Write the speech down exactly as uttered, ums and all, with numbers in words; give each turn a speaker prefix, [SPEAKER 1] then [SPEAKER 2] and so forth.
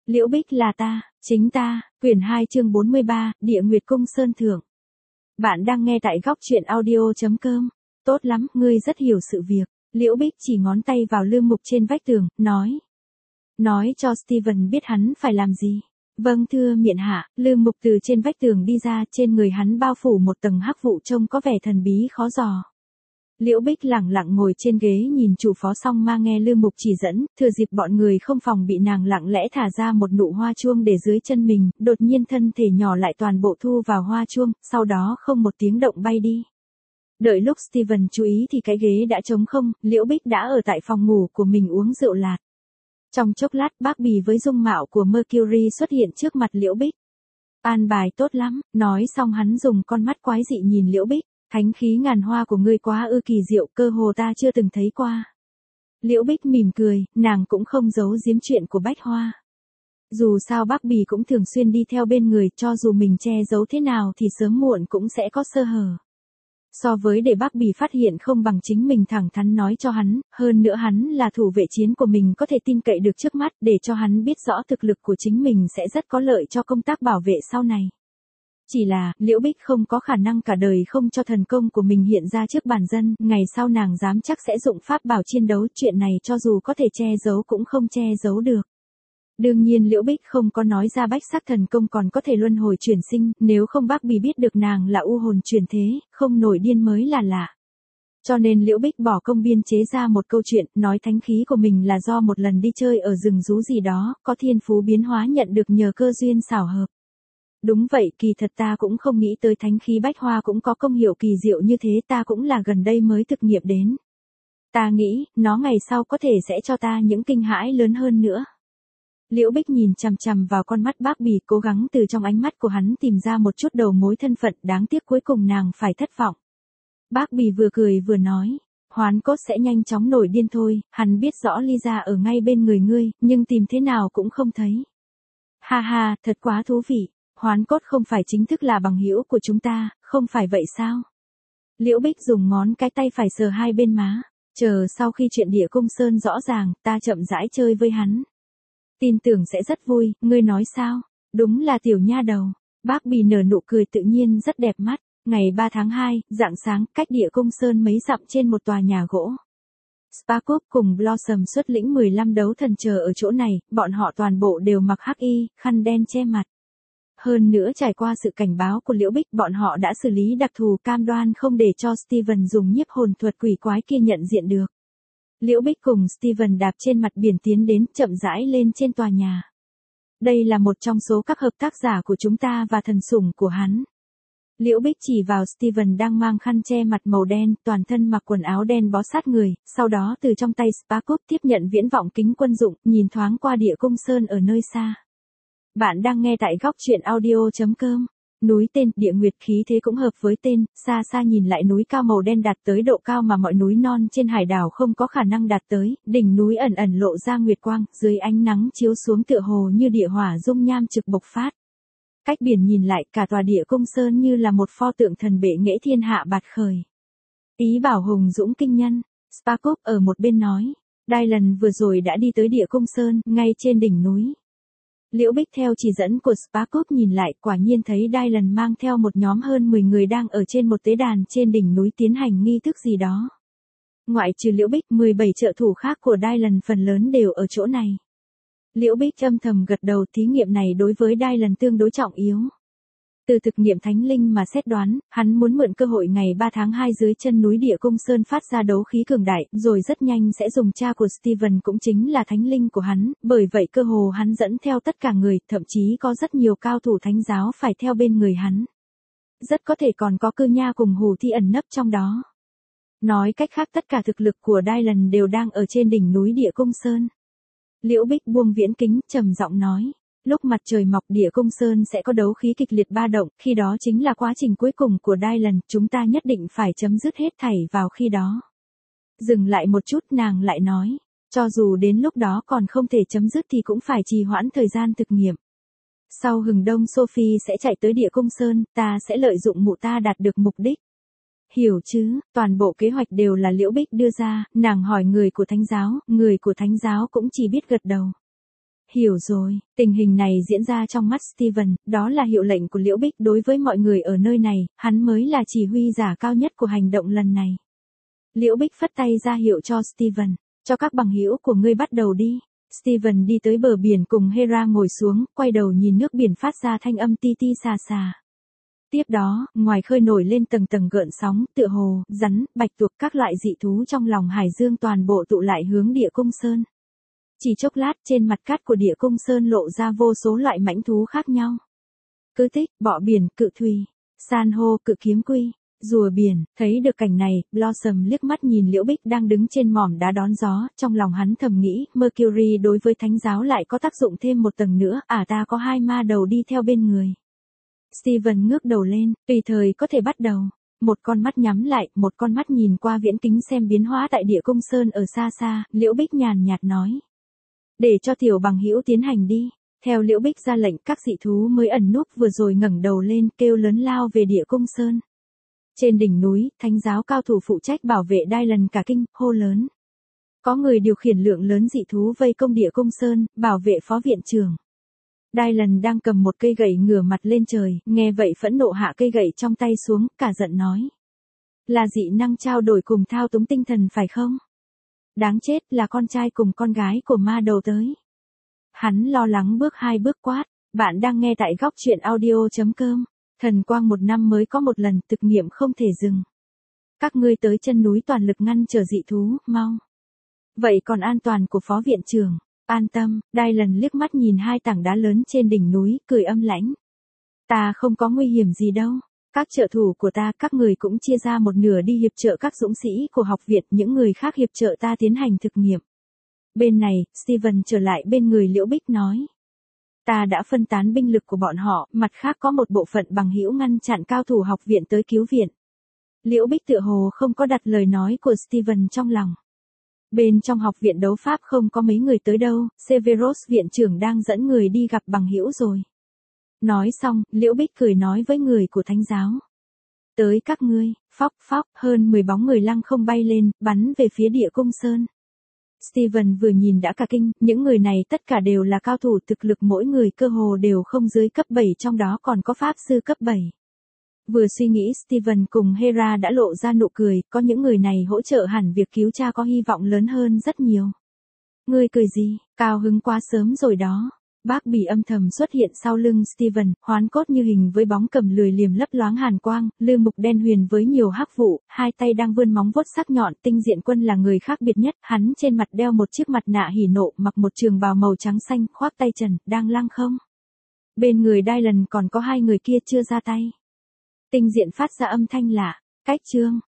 [SPEAKER 1] Liễu Bích là ta, chính ta, quyển hai chương bốn mươi ba, Địa Nguyệt Cung Sơn Thượng. Bạn đang nghe tại góc truyện audio.com. Tốt lắm, ngươi rất hiểu sự việc. Liễu Bích chỉ ngón tay vào lư mục trên vách tường, nói. Nói cho Steven biết hắn phải làm gì. Vâng thưa miện hạ, lư mục từ trên vách tường đi ra, trên người hắn bao phủ một tầng hắc vụ trông có vẻ thần bí khó dò. Liễu Bích lẳng lặng ngồi trên ghế nhìn chủ phó song ma nghe lư mục chỉ dẫn, thừa dịp bọn người không phòng bị nàng lặng lẽ thả ra một nụ hoa chuông để dưới chân mình, đột nhiên thân thể nhỏ lại toàn bộ thu vào hoa chuông, sau đó không một tiếng động bay đi. Đợi lúc Steven chú ý thì cái ghế đã trống không, Liễu Bích đã ở tại phòng ngủ của mình uống rượu lạt. Trong chốc lát bác bì với dung mạo của Mercury xuất hiện trước mặt Liễu Bích. An bài tốt lắm, nói xong hắn dùng con mắt quái dị nhìn Liễu Bích. Thánh khí ngàn hoa của ngươi quá ư kỳ diệu, cơ hồ ta chưa từng thấy qua. Liễu Bích mỉm cười, nàng cũng không giấu giếm chuyện của Bách Hoa. Dù sao bác bì cũng thường xuyên đi theo bên người, cho dù mình che giấu thế nào thì sớm muộn cũng sẽ có sơ hở. So với để bác bì phát hiện không bằng chính mình thẳng thắn nói cho hắn, hơn nữa hắn là thủ vệ chiến của mình có thể tin cậy được trước mắt, để cho hắn biết rõ thực lực của chính mình sẽ rất có lợi cho công tác bảo vệ sau này. Chỉ là, Liễu Bích không có khả năng cả đời không cho thần công của mình hiện ra trước bản dân, ngày sau nàng dám chắc sẽ dụng pháp bảo chiến đấu, chuyện này cho dù có thể che giấu cũng không che giấu được. Đương nhiên Liễu Bích không có nói ra bách sắc thần công còn có thể luân hồi chuyển sinh, nếu không bác bì biết được nàng là u hồn chuyển thế, không nổi điên mới là lạ. Cho nên Liễu Bích bỏ công biên chế ra một câu chuyện, nói thánh khí của mình là do một lần đi chơi ở rừng rú gì đó, có thiên phú biến hóa nhận được nhờ cơ duyên xảo hợp. Đúng vậy, kỳ thật ta cũng không nghĩ tới thánh khí bách hoa cũng có công hiệu kỳ diệu như thế, ta cũng là gần đây mới thực nghiệm đến. Ta nghĩ, nó ngày sau có thể sẽ cho ta những kinh hãi lớn hơn nữa. Liễu Bích nhìn chằm chằm vào con mắt bác bì, cố gắng từ trong ánh mắt của hắn tìm ra một chút đầu mối thân phận, đáng tiếc cuối cùng nàng phải thất vọng. Bác bì vừa cười vừa nói, Hoán Cốt sẽ nhanh chóng nổi điên thôi, hắn biết rõ Lisa ở ngay bên người ngươi, nhưng tìm thế nào cũng không thấy. Ha ha, thật quá thú vị. Hoán Cốt không phải chính thức là bằng hữu của chúng ta, không phải vậy sao? Liễu Bích dùng ngón cái tay phải sờ hai bên má, chờ sau khi chuyện Địa Cung Sơn rõ ràng, ta chậm rãi chơi với hắn. Tin tưởng sẽ rất vui, ngươi nói sao? Đúng là tiểu nha đầu. Bác bì nở nụ cười tự nhiên rất đẹp mắt. Ngày ba tháng hai, rạng sáng, cách Địa Cung Sơn mấy dặm trên một tòa nhà gỗ. Sparkup cùng Blossom xuất lĩnh mười lăm đấu thần chờ ở chỗ này, bọn họ toàn bộ đều mặc hắc y, khăn đen che mặt. Hơn nữa trải qua sự cảnh báo của Liễu Bích, bọn họ đã xử lý đặc thù, cam đoan không để cho Steven dùng nhiếp hồn thuật quỷ quái kia nhận diện được. Liễu Bích cùng Steven đạp trên mặt biển tiến đến, chậm rãi lên trên tòa nhà. Đây là một trong số các hợp tác giả của chúng ta và thần sủng của hắn. Liễu Bích chỉ vào Steven đang mang khăn che mặt màu đen, toàn thân mặc quần áo đen bó sát người, sau đó từ trong tay Sparkup tiếp nhận viễn vọng kính quân dụng, nhìn thoáng qua Địa Cung Sơn ở nơi xa. Bạn đang nghe tại góc truyện audio.com. Núi tên, địa nguyệt khí thế cũng hợp với tên, xa xa nhìn lại núi cao màu đen đạt tới độ cao mà mọi núi non trên hải đảo không có khả năng đạt tới, đỉnh núi ẩn ẩn lộ ra nguyệt quang, dưới ánh nắng chiếu xuống tựa hồ như địa hỏa dung nham trực bộc phát. Cách biển nhìn lại, cả tòa Địa Cung Sơn như là một pho tượng thần bệ nghệ thiên hạ bạt khởi. Ý bảo hùng dũng kinh nhân, Sparkup ở một bên nói, Dylan vừa rồi đã đi tới Địa Cung Sơn, ngay trên đỉnh núi. Liễu Bích theo chỉ dẫn của Sparkup nhìn lại, quả nhiên thấy Dylan mang theo một nhóm hơn mười người đang ở trên một tế đàn trên đỉnh núi tiến hành nghi thức gì đó. Ngoại trừ Liễu Bích, mười bảy trợ thủ khác của Dylan phần lớn đều ở chỗ này. Liễu Bích âm thầm gật đầu, thí nghiệm này đối với Dylan tương đối trọng yếu. Từ thực nghiệm thánh linh mà xét đoán, hắn muốn mượn cơ hội ngày ba tháng hai dưới chân núi Địa Cung Sơn phát ra đấu khí cường đại, rồi rất nhanh sẽ dùng cha của Steven cũng chính là thánh linh của hắn, bởi vậy cơ hồ hắn dẫn theo tất cả người, thậm chí có rất nhiều cao thủ thánh giáo phải theo bên người hắn. Rất có thể còn có Cư Nha cùng Hù Thi ẩn nấp trong đó. Nói cách khác tất cả thực lực của Dylan đều đang ở trên đỉnh núi Địa Cung Sơn. Liễu Bích buông viễn kính, trầm giọng nói. Lúc mặt trời mọc Địa Cung Sơn sẽ có đấu khí kịch liệt ba động, khi đó chính là quá trình cuối cùng của Dylan, chúng ta nhất định phải chấm dứt hết thảy vào khi đó. Dừng lại một chút nàng lại nói, cho dù đến lúc đó còn không thể chấm dứt thì cũng phải trì hoãn thời gian thực nghiệm. Sau hừng đông Sophie sẽ chạy tới Địa Cung Sơn, ta sẽ lợi dụng mụ ta đạt được mục đích. Hiểu chứ, toàn bộ kế hoạch đều là Liễu Bích đưa ra, nàng hỏi người của thánh giáo, người của thánh giáo cũng chỉ biết gật đầu. hiểu rồi, tình hình này diễn ra trong mắt Steven, đó là hiệu lệnh của Liễu Bích đối với mọi người ở nơi này, hắn mới là chỉ huy giả cao nhất của hành động lần này. Liễu Bích phất tay ra hiệu cho Steven, cho các bằng hữu của ngươi bắt đầu đi. Steven đi tới bờ biển cùng Hera ngồi xuống, quay đầu nhìn nước biển phát ra thanh âm ti ti xà xà. Tiếp đó, ngoài khơi nổi lên tầng tầng gợn sóng, tựa hồ, rắn, bạch tuộc các loại dị thú trong lòng hải dương toàn bộ tụ lại hướng Địa Cung Sơn. Chỉ chốc lát trên mặt cát của Địa Cung Sơn lộ ra vô số loại mãnh thú khác nhau. Cự tích, bọ biển, cự thùy, san hô, cự kiếm quy, rùa biển. Thấy được cảnh này, Blossom liếc mắt nhìn Liễu Bích đang đứng trên mỏm đá đón gió, trong lòng hắn thầm nghĩ, Mercury đối với thánh giáo lại có tác dụng thêm một tầng nữa, à ta có hai ma đầu đi theo bên người. Steven ngước đầu lên, tùy thời có thể bắt đầu. Một con mắt nhắm lại, một con mắt nhìn qua viễn kính xem biến hóa tại Địa Cung Sơn ở xa xa, Liễu Bích nhàn nhạt nói. Để cho tiểu bằng hữu tiến hành đi. Theo Liễu Bích ra lệnh, các dị thú mới ẩn núp vừa rồi ngẩng đầu lên kêu lớn lao về Địa Cung Sơn. Trên đỉnh núi, thánh giáo cao thủ phụ trách bảo vệ Dylan cả kinh, hô lớn. Có người điều khiển lượng lớn dị thú vây công Địa Cung Sơn, bảo vệ phó viện trưởng. Dylan đang cầm một cây gậy ngửa mặt lên trời, nghe vậy phẫn nộ hạ cây gậy trong tay xuống, cả giận nói. Là dị năng trao đổi cùng thao túng tinh thần phải không? Đáng chết, là con trai cùng con gái của ma đầu tới. Hắn lo lắng bước hai bước quát, bạn đang nghe tại góc truyện audio chấm com. Thần quang một năm mới có một lần, thực nghiệm không thể dừng. Các ngươi tới chân núi toàn lực ngăn trở dị thú, mau. Vậy còn an toàn của phó viện trưởng? An tâm, Dylan liếc mắt nhìn hai tảng đá lớn trên đỉnh núi, cười âm lãnh. Ta không có nguy hiểm gì đâu. Các trợ thủ của ta, các người cũng chia ra một nửa đi hiệp trợ các dũng sĩ của học viện, những người khác hiệp trợ ta tiến hành thực nghiệm. Bên này, Steven trở lại bên người Liễu Bích nói. Ta đã phân tán binh lực của bọn họ, mặt khác có một bộ phận bằng hữu ngăn chặn cao thủ học viện tới cứu viện. Liễu Bích tựa hồ không có đặt lời nói của Steven trong lòng. Bên trong học viện đấu pháp không có mấy người tới đâu, Severus viện trưởng đang dẫn người đi gặp bằng hữu rồi. Nói xong, Liễu Bích cười nói với người của thánh giáo. Tới các ngươi, phóc phóc, hơn mười bóng người lăng không bay lên, bắn về phía Địa Cung Sơn. Steven vừa nhìn đã cả kinh, những người này tất cả đều là cao thủ thực lực mỗi người cơ hồ đều không dưới cấp bảy, trong đó còn có pháp sư cấp bảy. Vừa suy nghĩ Steven cùng Hera đã lộ ra nụ cười, có những người này hỗ trợ hẳn việc cứu cha có hy vọng lớn hơn rất nhiều. Ngươi cười gì, cao hứng quá sớm rồi đó. Bác Bỉ âm thầm xuất hiện sau lưng Steven, hoán cốt như hình với bóng cầm lười liềm lấp loáng hàn quang, lư mục đen huyền với nhiều hắc vụ, hai tay đang vươn móng vuốt sắc nhọn. Tinh Diện Quân là người khác biệt nhất, hắn trên mặt đeo một chiếc mặt nạ hỉ nộ, mặc một trường bào màu trắng xanh, khoác tay trần, đang lăng không. Bên người Dylan còn có hai người kia chưa ra tay. Tinh Diện phát ra âm thanh lạ, cách chương.